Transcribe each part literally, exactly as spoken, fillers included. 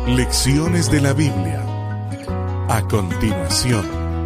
Lecciones de la Biblia. A continuación.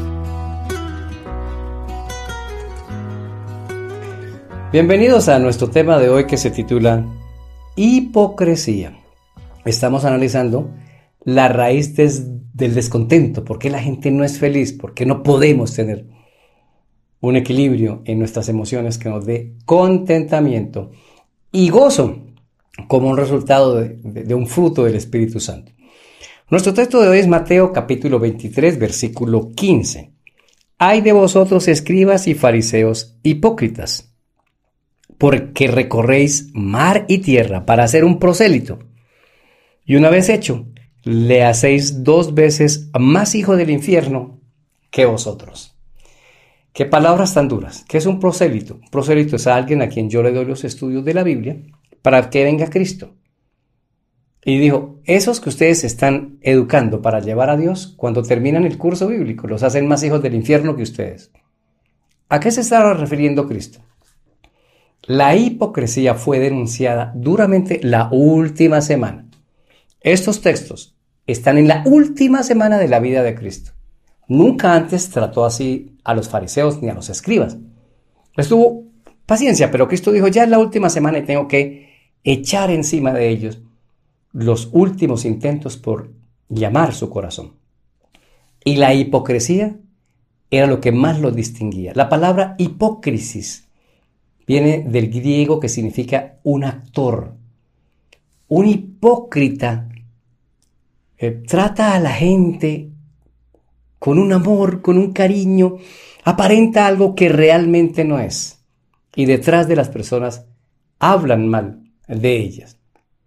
Bienvenidos a nuestro tema de hoy que se titula Hipocresía. Estamos analizando la raíz des, del descontento. ¿Por qué la gente no es feliz? ¿Por qué no podemos tener un equilibrio en nuestras emociones que nos dé contentamiento y gozo como un resultado de, de, de un fruto del Espíritu Santo? Nuestro texto de hoy es Mateo capítulo veintitrés, versículo quince. Ay de vosotros, escribas y fariseos hipócritas, porque recorréis mar y tierra para hacer un prosélito, y una vez hecho, le hacéis dos veces más hijo del infierno que vosotros. Qué palabras tan duras. ¿Qué es un prosélito? Un prosélito es alguien a quien yo le doy los estudios de la Biblia para que venga Cristo. Y dijo, esos que ustedes están educando para llevar a Dios, cuando terminan el curso bíblico, los hacen más hijos del infierno que ustedes. ¿A qué se estaba refiriendo Cristo? La hipocresía fue denunciada duramente la última semana. Estos textos están en la última semana de la vida de Cristo. Nunca antes trató así a los fariseos ni a los escribas. Les tuvo paciencia, pero Cristo dijo, ya es la última semana y tengo que echar encima de ellos los últimos intentos por llamar su corazón. Y la hipocresía era lo que más los distinguía. La palabra hipócrisis viene del griego que significa un actor. Un hipócrita eh, trata a la gente con un amor, con un cariño, aparenta algo que realmente no es. Y detrás de las personas hablan mal de ellas.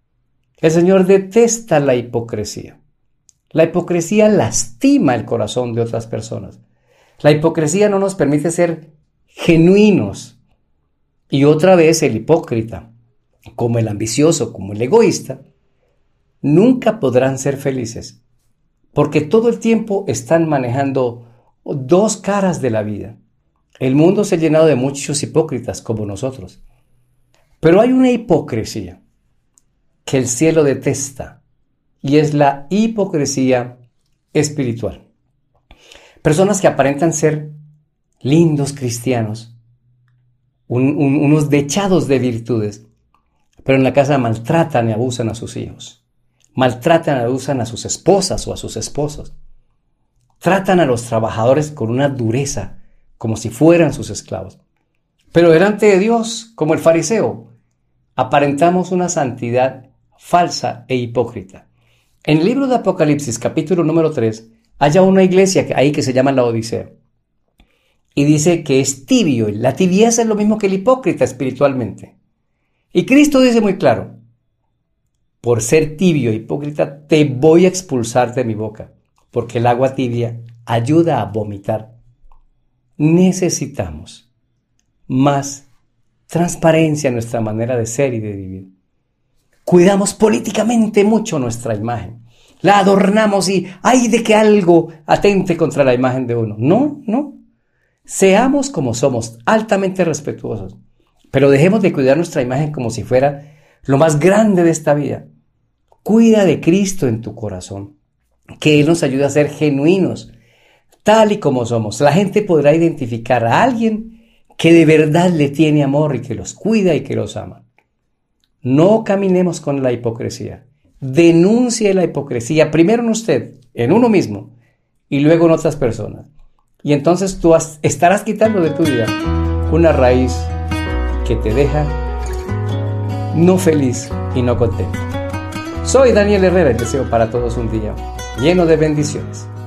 El Señor detesta la hipocresía. La hipocresía lastima el corazón de otras personas. La hipocresía no nos permite ser genuinos. Y otra vez el hipócrita, como el ambicioso, como el egoísta, nunca podrán ser felices, porque todo el tiempo están manejando dos caras de la vida. El mundo se ha llenado de muchos hipócritas como nosotros, pero hay una hipocresía que el cielo detesta, y es la hipocresía espiritual. Personas que aparentan ser lindos cristianos, un, un, unos dechados de virtudes, pero en la casa maltratan y abusan a sus hijos, maltratan y abusan a sus esposas o a sus esposos, tratan a los trabajadores con una dureza, como si fueran sus esclavos. Pero delante de Dios, como el fariseo, aparentamos una santidad falsa e hipócrita. En el libro de Apocalipsis, capítulo número tres, hay una iglesia ahí que se llama la Odisea. Y dice que es tibio. La tibieza es lo mismo que el hipócrita espiritualmente. Y Cristo dice muy claro, por ser tibio e hipócrita, te voy a expulsar de mi boca, porque el agua tibia ayuda a vomitar. Necesitamos más transparencia en nuestra manera de ser y de vivir. Cuidamos políticamente mucho nuestra imagen. La adornamos y ¡ay de que algo atente contra la imagen de uno! No, no. Seamos como somos, altamente respetuosos. Pero dejemos de cuidar nuestra imagen como si fuera lo más grande de esta vida. Cuida de Cristo en tu corazón, que Él nos ayude a ser genuinos, tal y como somos. La gente podrá identificar a alguien que de verdad le tiene amor y que los cuida y que los ama. No caminemos con la hipocresía. Denuncie la hipocresía primero en usted, en uno mismo, y luego en otras personas. Y entonces tú has, estarás quitando de tu vida una raíz que te deja no feliz y no contento. Soy Daniel Herrera y deseo para todos un día lleno de bendiciones.